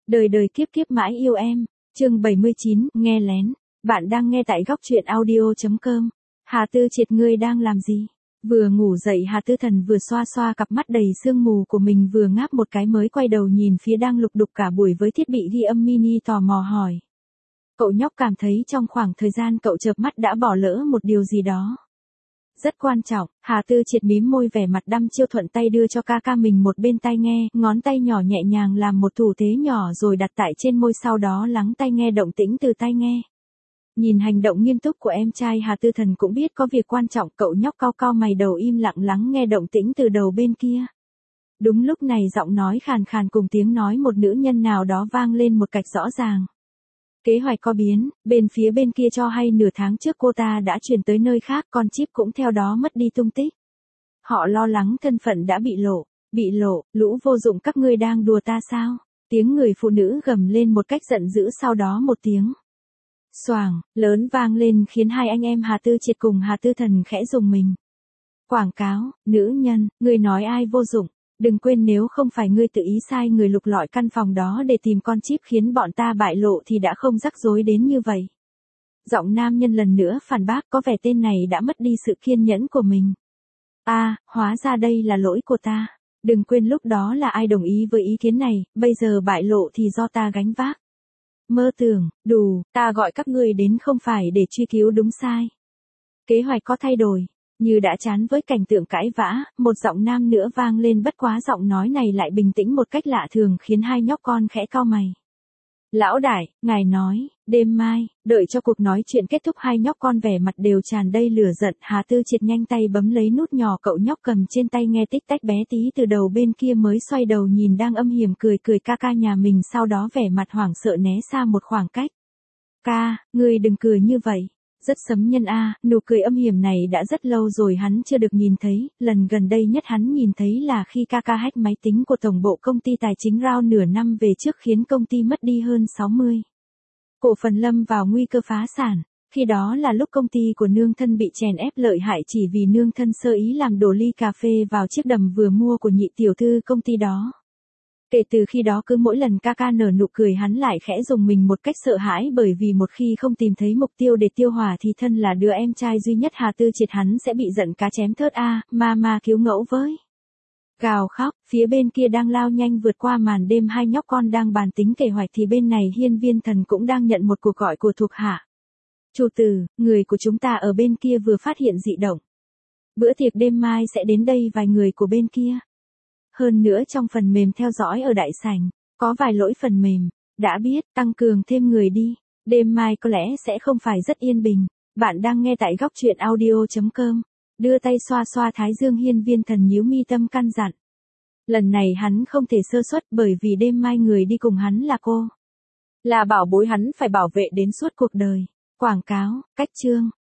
Đời đời kiếp kiếp mãi yêu em. Chương 79, nghe lén. Bạn đang nghe tại góc truyện audio.com. Hà Tư Triệt, ngươi đang làm gì? Vừa ngủ dậy, Hà Tư Thần vừa xoa xoa cặp mắt đầy sương mù của mình, vừa ngáp một cái mới quay đầu nhìn phía đang lục đục cả buổi với thiết bị ghi âm mini, tò mò hỏi. Cậu nhóc cảm thấy trong khoảng thời gian cậu chợp mắt đã bỏ lỡ một điều gì đó rất quan trọng. Hà Tư Triệt mím môi, vẻ mặt đăm chiêu, thuận tay đưa cho ca ca mình một bên tai nghe, ngón tay nhỏ nhẹ nhàng làm một thủ thế nhỏ rồi đặt tại trên môi, sau đó lắng tai nghe động tĩnh từ tai nghe. Nhìn hành động nghiêm túc của em trai, Hà Tư Thần cũng biết có việc quan trọng, cậu nhóc cau cau mày đầu im lặng lắng nghe động tĩnh từ đầu bên kia. Đúng lúc này, giọng nói khàn khàn cùng tiếng nói một nữ nhân nào đó vang lên một cách rõ ràng. Kế hoạch có biến, phía bên kia cho hay nửa tháng trước cô ta đã chuyển tới nơi khác, con chip cũng theo đó mất đi tung tích. Họ lo lắng thân phận đã bị lộ, lũ vô dụng các ngươi đang đùa ta sao? Tiếng người phụ nữ gầm lên một cách giận dữ, sau đó một tiếng xoàng lớn vang lên khiến hai anh em Hà Tư Triệt cùng Hà Tư Thần khẽ rùng mình. Quảng cáo, nữ nhân, ngươi nói ai vô dụng? Đừng quên, nếu không phải ngươi tự ý sai người lục lọi căn phòng đó để tìm con chip khiến bọn ta bại lộ thì đã không rắc rối đến như vậy. Giọng nam nhân lần nữa phản bác, có vẻ tên này đã mất đi sự kiên nhẫn của mình. Hóa ra đây là lỗi của ta. Đừng quên lúc đó là ai đồng ý với ý kiến này, bây giờ bại lộ thì do ta gánh vác. Mơ tưởng, ta gọi các ngươi đến không phải để truy cứu đúng sai. Kế hoạch có thay đổi. Như đã chán với cảnh tượng cãi vã, một giọng nam nữa vang lên, bất quá giọng nói này lại bình tĩnh một cách lạ thường khiến hai nhóc con khẽ cau mày. Lão đại, ngài nói, đêm mai, đợi cho cuộc nói chuyện kết thúc, hai nhóc con vẻ mặt đều tràn đầy lửa giận. Hà Tư Triệt nhanh tay bấm lấy nút nhỏ cậu nhóc cầm trên tay nghe tích tách bé tí từ đầu bên kia mới xoay đầu nhìn đang âm hiểm cười ca ca nhà mình, sau đó vẻ mặt hoảng sợ né xa một khoảng cách. Ca, ngươi đừng cười như vậy. Rất sấm nhân a, nụ cười âm hiểm này đã rất lâu rồi hắn chưa được nhìn thấy, lần gần đây nhất hắn nhìn thấy là khi ca hack máy tính của tổng bộ công ty tài chính Rao nửa năm về trước, khiến công ty mất đi hơn 60 cổ phần, lâm vào nguy cơ phá sản. Khi đó là lúc công ty của nương thân bị chèn ép lợi hại chỉ vì nương thân sơ ý làm đổ ly cà phê vào chiếc đầm vừa mua của nhị tiểu thư công ty đó. Kể từ khi đó, cứ mỗi lần ca nở nụ cười hắn lại khẽ rùng mình một cách sợ hãi, bởi vì một khi không tìm thấy mục tiêu để tiêu hỏa thì thân là đứa em trai duy nhất Hà Tư Triệt hắn sẽ bị giận cá chém thớt. Mama cứu ngẫu với. Gào khóc, phía bên kia đang lao nhanh vượt qua màn đêm, hai nhóc con đang bàn tính kế hoạch thì bên này Hiên Viên Thần cũng đang nhận một cuộc gọi của thuộc hạ. Chủ tử, người của chúng ta ở bên kia vừa phát hiện dị động. Bữa tiệc đêm mai sẽ đến đây vài người của bên kia. Hơn nữa trong phần mềm theo dõi ở đại sảnh, có vài lỗi phần mềm. Đã biết, tăng cường thêm người đi. Đêm mai có lẽ sẽ không phải rất yên bình. Bạn đang nghe tại góc truyện audio.com. Đưa tay xoa xoa thái dương, Hiên Viên Thần nhíu mi, tâm căn dặn. Lần này hắn không thể sơ suất, bởi vì đêm mai người đi cùng hắn là cô. Là bảo bối hắn phải bảo vệ đến suốt cuộc đời. Quảng cáo, cách chương.